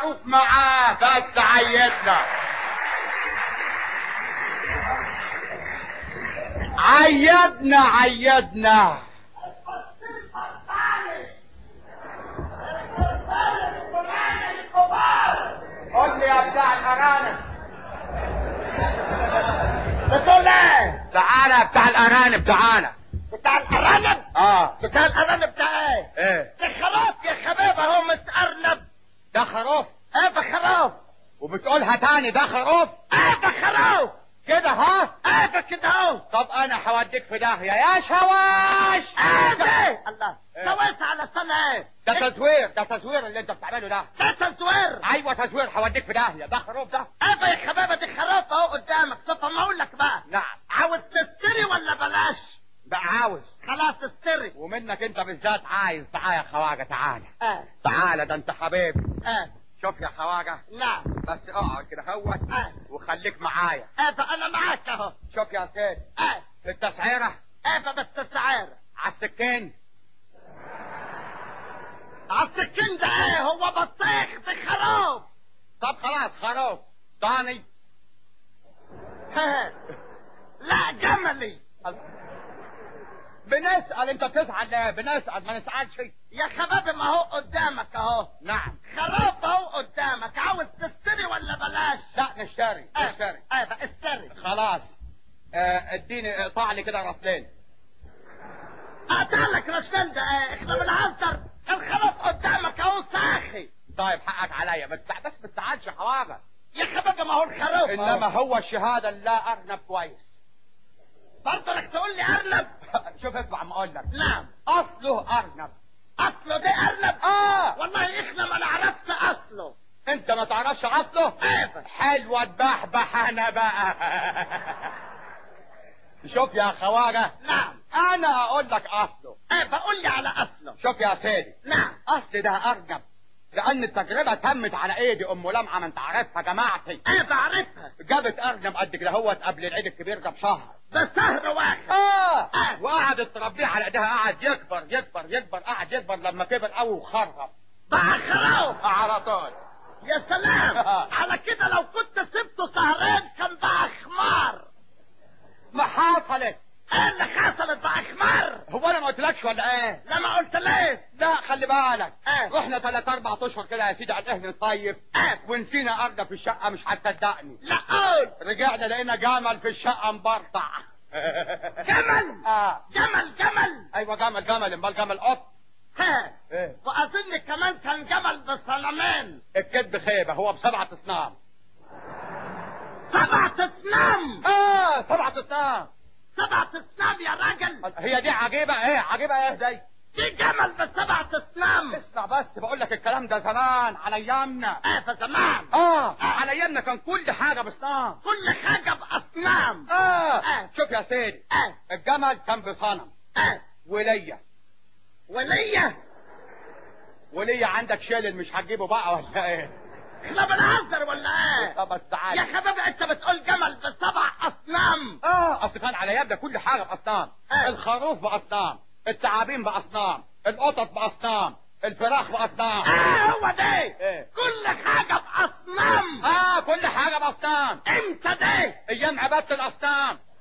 الخروف معاه بس عيدنا عيدنا قول لي يا بتاع الارانب بتقول ايه؟ تعالى بتاع الارانب تعالى بتاع الارانب؟ بتاع الارانب ده ايه؟ ايه ده خروف يا خباب اهو مش ارنب. ده خروف؟ ايه ده خروف. وبتقولها تاني ده خروف؟ ايه ده خروف كده ها؟ ايه ده كده اهو. طب انا هوديك في داهية يا شواش. ايه ده الله سويت على سنة ايه؟ ده تزوير اللي انت بتعمله ده. ده تزوير؟ ايوه تزوير هوديك في داهية. ده خروف ده. ايه ده يا خبابة دي خروف اهو قدامك. طب ما اقول لك بقى. نعم. عاوز تشتري ولا بلاش؟ ده عاوز. خلاص اشتري. ومنك انت بالذات عايز. تعالى يا خواجة تعالى. تعالى ده انت حبيبي. شوف يا خواجة. نعم. بس اقعد كده هوت. وخليك معايا. انا معاك اهو. شوف يا سيد. في التسعيرة. بالتسعيرة. على السكين. على السكين ده ايه؟ هو بطيخ ده خروف. طب خلاص خروف. ضاني. لا جملي. بنسأل انت بتزعل ليه؟ بنسأل ما نسألش. يا خبابي ما هو قدامك اهو. نعم. خروف اهو قدامك. عاوز تشتري ولا بلاش؟ لا نشتري. بقى اشتري. خلاص. اديني اقطع لي كده راسلين. اقطع لك راسلين ده ايه؟ احنا بنهزر. الخروف قدامك اهو ساخي. طيب حقك عليا بس ما تزعلش يا خواجه. يا خبابي ما هو الخروف انما هو الشهاده لا ارنب كويس. برضه لك تقول لي ارنب؟ شوف اسمع ما اقول لك. نعم. اصله ارنب. اصله ده ارنب؟ والله احنا ما نعرفش اصله. انت ما تعرفش اصله؟ حلوه تبحبح انا بقى. شوف يا خواجه. نعم. انا اقول لك اصله. بقول لي على اصله. شوف يا سيدي. نعم. اصل ده ارنب لان التجربه تمت على ايدي ام لمعه ما انت عارفها جماعتي. بعرفها. جابت ارنب قد كده هوت قبل العيد الكبير ده بشهر. ده شهر واحد. وقعدت تربيه على ايديها. قعد يكبر قعد يكبر لما كبر قوي وخرب بقى خروف على طول. يا سلام. على كده لو كنت سبته شهرين كان بقى حمار. ما حصلت. ايه اللي حصلت بقى حمار؟ هو انا ما قلتلكش ولا ايه؟ لا ما قلت ليه. لا خلي بالك. رحنا 3-4 اشهر كده يا سيدي على الاهل نصيف. ونسينا ارنب في الشقه. مش هتصدقني. لا قول. رجعنا لقينا جمل في الشقه مبرطع. جمل؟ جمل. ايوه جمل امال جمل قط. واظن كمان كان جمل بصنمين. الكذب خيبه. هو ب7 اصنام. 7 اصنام؟ 7 اصنام. 7 اصنام يا راجل. هي دي عجيبه ايه؟ عجيبه ايه دي؟ دي جمل ب7 اصنام. اسمع بس بقول لك الكلام ده زمان على ايامنا. فزمان. على ايامنا كان كل حاجه باصنام. كل حاجه باصنام. شوف يا سيدي. الجمل كان بصنم. ولية عندك شلل مش هتجيبه بقى ولا ايه؟ احنا بنهزر ولا ايه؟ طب تعالى يا حبيبي انت بتقول جمل ب7 اصنام. اصل كان على يبدا كل حاجه باصنام. الخروف باصنام. التعابين باصنام. القطط باصنام. الفراخ باصنام. هو ده. كل حاجه باصنام. كل حاجه باصنام. امتى ده؟ ايام عباده الاصنام.